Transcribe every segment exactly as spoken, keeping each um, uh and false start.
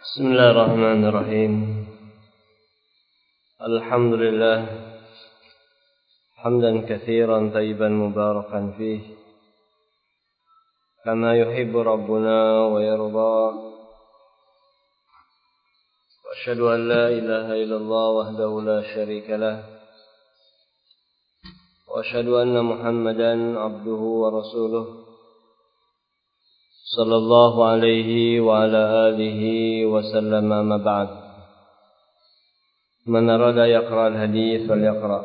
بسم الله الرحمن الرحيم. الحمد لله حمدا كثيرا طيبا مباركا فيه كما يحب ربنا ويرضى. وأشهد أن لا إله إلا الله وحده لا شريك له، وأشهد أن محمدا عبده ورسوله صلى الله عليه وعلى آله وسلم. ما بعد، من أراد يقرأ الحديث فليقرأ.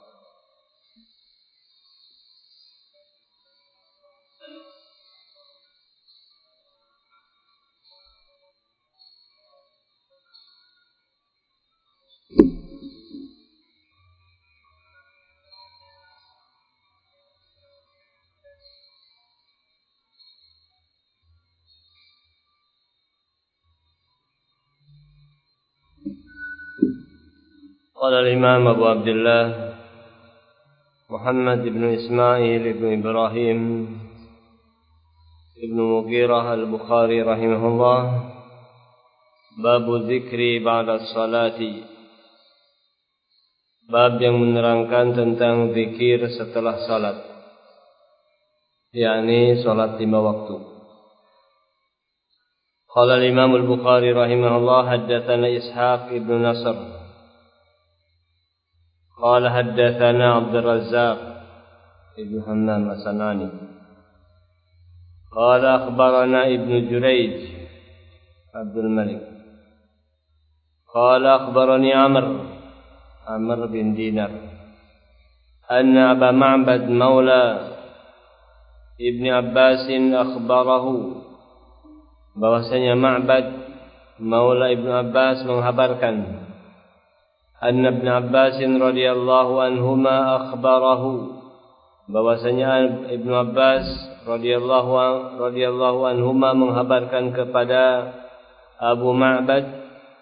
قال الإمام أبو عبد الله محمد بن إسماعيل بن إبراهيم بن مغيرة البخاري رحمه الله: باب الذكر بعد الصلاة. Bab yang menerangkan tentang zikir setelah salat, yakni salat lima waktu. Qala al-Imam al-Bukhari rahimahullah: haddatsana Ishaq ibn Nasr قال حدثنا عبد الرزاق ابن حمام الصنعاني قال أخبرنا ابن جريج عبد الملك قال أخبرني عمرو عمرو بن دينار أن أبا معبد مولى ابن عباس أخبره bahwasanya Ma'bad Maula Ibnu Abbas menghabarkan Anna Ibn Abbas radhiyallahu anhuma akhbarahu, bahwasanya Ibnu Abbas radhiyallahu radhiyallahu anhuma menghabarkan kepada Abu Ma'bad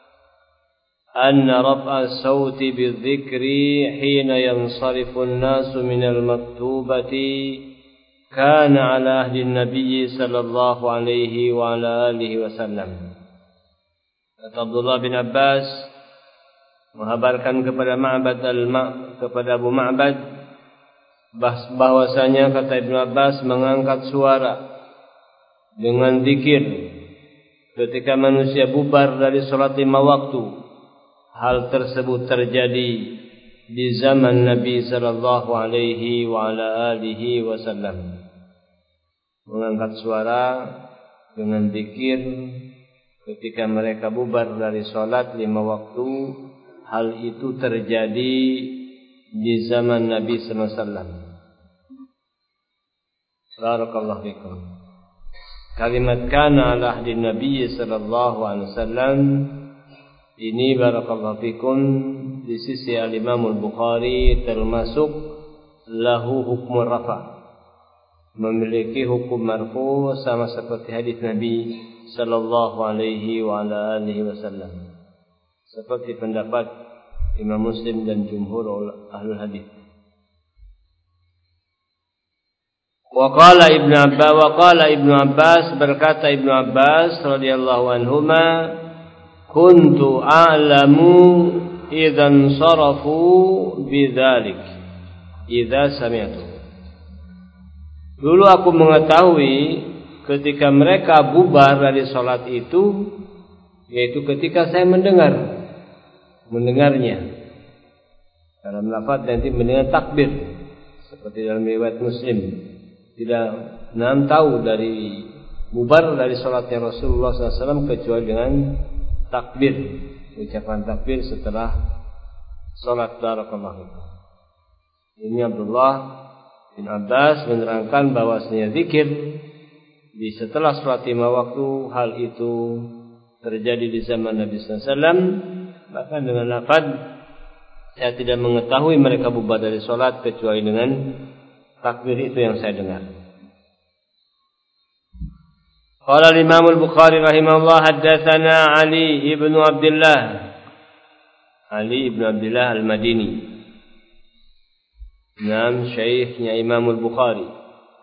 anna raf'a as-sauti bidzikri hina yansarifu an-nasu min al-maktubati kana ala ahdi an-nabiy sallallahu alaihi wa ala alihi wasallam. Abdullah bin Abbas menghabarkan kepada Ma'bad al-Ma kepada Abu Ma'bad bahwasanya kata Ibnu Abbas mengangkat suara dengan zikir ketika manusia bubar dari salat lima waktu. Hal tersebut terjadi di zaman Nabi sallallahu alaihi wa ala alihi wasallam. Mengangkat suara dengan zikir ketika mereka bubar dari salat lima waktu. Hal itu terjadi di zaman Nabi sallallahu alaihi wasallam. Barakallahu fikum. Kalimat kana ala ahdi Nabi sallallahu alaihi wasallam ini, barakallahu fikum, di sisi al-Imam al-Bukhari termasuk lahu hukmu rafa, memiliki hukum marfu sama seperti hadis Nabi sallallahu alaihi wa ala alihi wasallam, seperti pendapat Imam Muslim dan jumhur ahlul hadis. Wa qala Ibnu Abbas wa qala Ibnu Abbas berkata Ibnu Abbas radhiyallahu anhuma, kuntu a'lamu idzan sarafu bidzalik idza sami'tu. Dulu aku mengetahui ketika mereka bubar dari salat itu, yaitu ketika saya mendengar mendengarnya. Dalam lafaz nanti mendengar takbir, seperti dalam riwayat Muslim. Tidak nam tahu dari bubar dari salatnya Rasulullah sallallahu alaihi wasallam kecuali dengan takbir, ucapan takbir setelah salat. Barakallahu. Ini Abdullah bin Abbas menerangkan bahwasanya zikir di setelah salat lima waktu, hal itu terjadi di zaman Nabi sallallahu alaihi wasallam. Bahkan dengan lafaz, saya tidak mengetahui mereka bubar dari salat kecuali dengan takbir itu yang saya dengar. Qala al-Imam al-Bukhari rahimahullah haddatsana Ali ibn Abdullah Ali ibn Abdullah al-Madini, nam syekhnya Imam al-Bukhari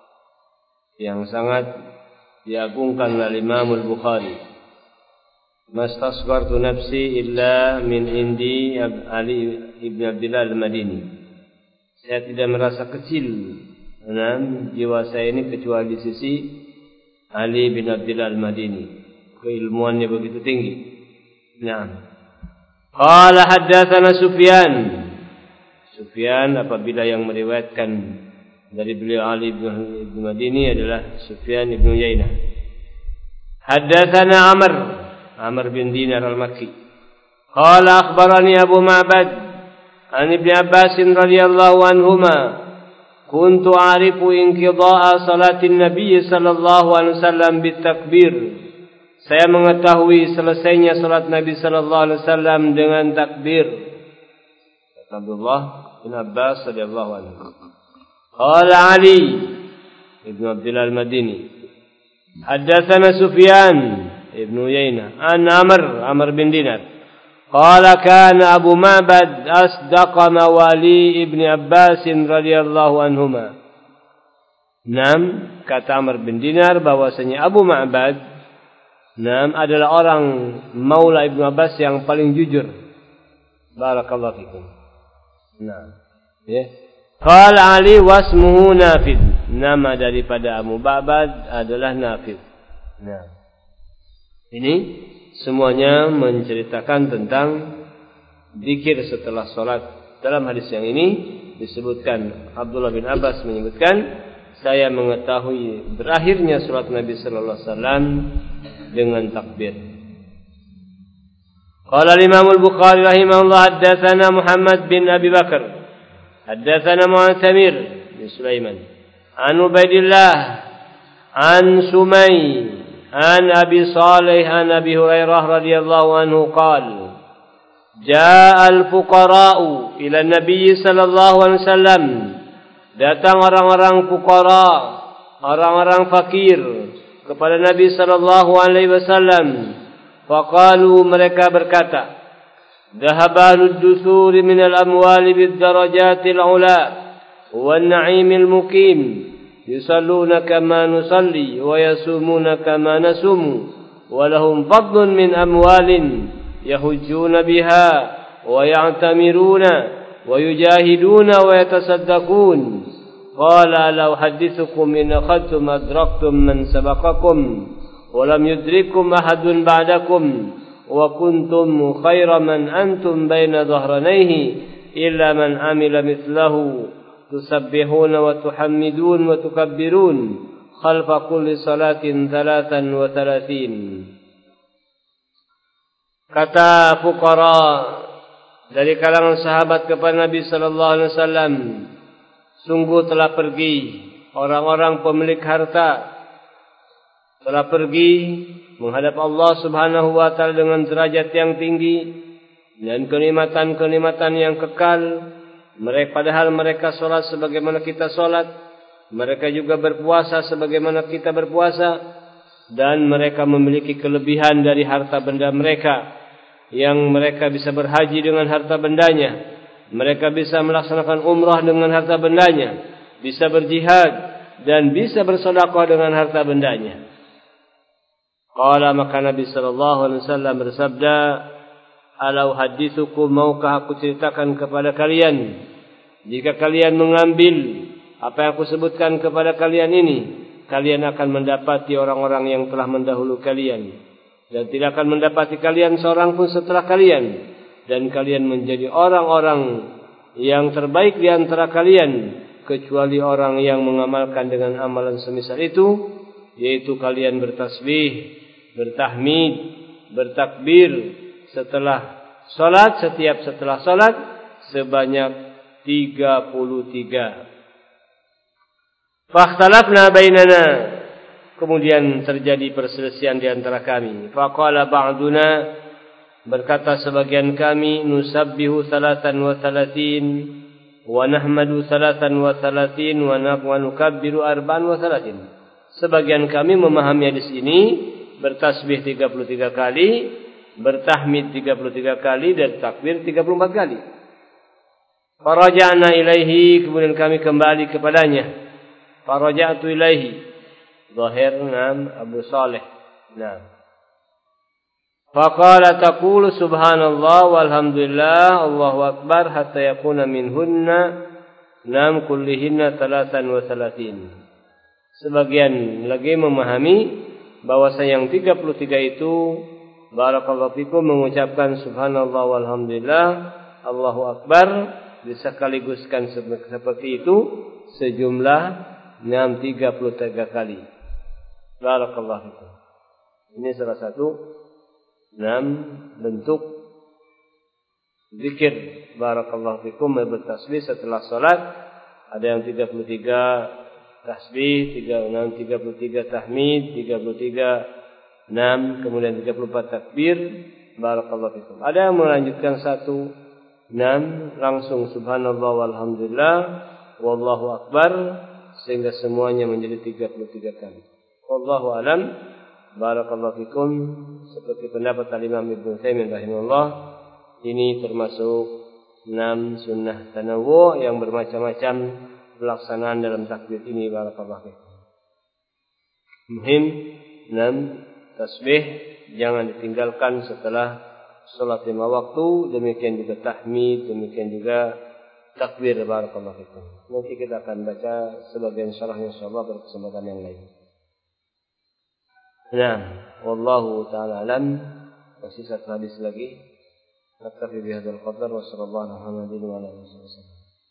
yang sangat diagungkan oleh Imam al-Bukhari. mastasghartu nafsi illa min indi Ali ibn Abdillah al-Madini. Saya tidak merasa kecil dalam jiwa saya ini kecuali di sisi Ali bin Abdillah al-Madini. Keilmuannya begitu tinggi. Nah, qala haddatsana Sufyan. Sufyan apabila yang meriwayatkan dari beliau Ali bin Madini adalah Sufyan ibn Uyainah. Haddatsana Amr, Amr bin Dinar al-Makki. Qala akhbarani Abu Ma'bad an Ibn Abbas radhiyallahu anhuma kuntu a'rifu inqidha'a salatin Nabi sallallahu alaihi wasallam bitakbir. Saya mengetahui selesainya salat Nabi sallallahu alaihi wasallam dengan takbir. Abdullah bin Abbas radhiyallahu anhu. Qala Ali ibn Abdillah al-Madini. Haddatsana Sufyan ibn Uyainah an Amr, Amr bin Dinar. Qala kana Abu Ma'bad asdaqa mawali ibn Abbas radhiyallahu anhuma. Nam, kata Amr bin Dinar bahwasanya Abu Ma'bad nam adalah orang maula Ibnu Abbas yang paling jujur. Barakallahu fikum. Nah, ya. Qala Ali wasmuhu Nafid. Nama daripada Abu Ma'bad adalah Nafid. Nah, ini semuanya menceritakan tentang zikir setelah salat. Dalam hadis yang ini disebutkan Abdullah bin Abbas menyebutkan, saya mengetahui berakhirnya salat Nabi sallallahu alaihi wasallam dengan takbir. Qala Imam Al-Bukhari rahimahullah haddatsana Muhammad bin Abi Bakar. Haddatsana Mu'tamir bin Sulaiman. An Ubaidillah an Sumay an Abi Salih an Abi Hurairah radhiyallahu anhu qala jaa al-fuqara'u ila Nabi sallallahu alaihi wasallam. Datang orang-orang fuqara, orang-orang fakir kepada Nabi sallallahu alaihi wasallam. Faqalu, mereka berkata, dhahaba ad-dusur min al-amwali bid-darajatil 'ula wan-na'imil muqim yusalluna kama nusalli wa yasumuna kama nasumu wa lahum fadlun min amwalin yahujjuna biha wa ya'tamiruna wa yujahiduna wa yatasaddaqun. Qala law hadithukum in akhadtum adraktum man sabaqakum wa lam yudrikum ahadun ba'dakum wa kuntum khayra man antum baina dhahranayhi illa man amila mithlahu tusabbihuna wa tuhammidun wa tukabbirun khalfa kulli salatin thalathan wa thalathin. Kata fuqara dari kalangan sahabat kepada Nabi sallallahu alaihi wasallam, sungguh telah pergi orang-orang pemilik harta, telah pergi menghadap Allah Subhanahu wa taala dengan derajat yang tinggi dan kenikmatan-kenikmatan yang kekal. Mereka padahal mereka salat sebagaimana kita salat, mereka juga berpuasa sebagaimana kita berpuasa, dan mereka memiliki kelebihan dari harta benda mereka, yang mereka bisa berhaji dengan harta bendanya, mereka bisa melaksanakan umrah dengan harta bendanya, bisa berjihad dan bisa bersedekah dengan harta bendanya. Qala, maka Nabi sallallahu alaihi wasallam bersabda, alau hadithukum, maukah aku ceritakan kepada kalian, jika kalian mengambil apa yang aku sebutkan kepada kalian ini, kalian akan mendapati orang-orang yang telah mendahulu kalian, dan tidak akan mendapati kalian seorang pun setelah kalian, dan kalian menjadi orang-orang yang terbaik di antara kalian, kecuali orang yang mengamalkan dengan amalan semisal itu, yaitu kalian bertasbih, bertahmid, bertakbir setelah salat, setiap setelah salat sebanyak tiga puluh tiga. Fakhtalafna bainana, kemudian terjadi perselisihan di antara kami. Faqala ba'duna, berkata sebagian kami, nusabbihu salatan wa salatin wa nahmadu salatan wa salatin wa nukabbiru arba'an wa salatin. Sebagian kami memahami hadis ini bertasbih tiga puluh tiga kali, bertahmid tiga puluh tiga kali, dan takbir tiga puluh empat kali. Faraja'na ilaihi, kemudian kami kembali kepadanya. Faraja'tu ilaihi, zahir nam Abu Saleh. Nah. Faqala taqulu subhanallah walhamdulillah Allahu akbar hatta yakuna minhunna nam kullihinna talatan wa salatin. Sebagian lagi memahami bahwasanya yang tiga puluh tiga itu barakallahu fikum mengucapkan subhanallah walhamdulillah Allahu akbar disekaliguskan seperti itu sejumlah enam tiga puluh tiga kali. Barakallahu fikum. Ini salah satu enam bentuk zikir barakallahu fikum bertasbih setelah salat. Ada yang tiga puluh tiga tasbih, tiga puluh enam, tiga puluh tiga tahmid, tiga puluh tiga enam, kemudian tiga puluh empat takbir. Barakallahu fikum. Ada yang melanjutkan satu enam langsung subhanallah walhamdulillah wallahu akbar sehingga semuanya menjadi tiga puluh tiga kali. Wallahu alam. Barakallahu fikum. Seperti pendapat Imam Ibnu Taimiyah rahimahullah, ini termasuk enam sunnah tanawwu yang bermacam-macam pelaksanaan dalam takbir ini. Barakallahu fikum. Muhim enam tasbih jangan ditinggalkan setelah salat lima waktu, demikian juga tahmid, demikian juga takbir. Barakallahu fikum. Nanti kita akan baca sebagian syarahnya insyaallah pada kesempatan yang lain. Nah, wallahu ta'ala alam. Masih satu hadis lagi. Naktafi bihadzal qadar wa sallallahu alaihi wa sallam.